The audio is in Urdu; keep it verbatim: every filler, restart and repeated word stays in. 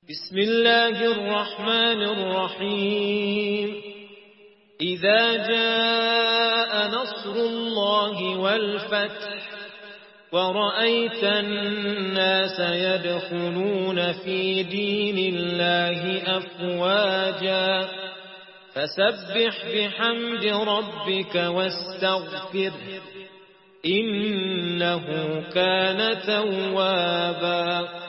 بسم الله الرحمن الرحيم إذا جاء نصر الله والفتح ورأيت الناس يدخلون في دين الله أفواجا فسبح بحمد ربك واستغفره إنه كان توابا.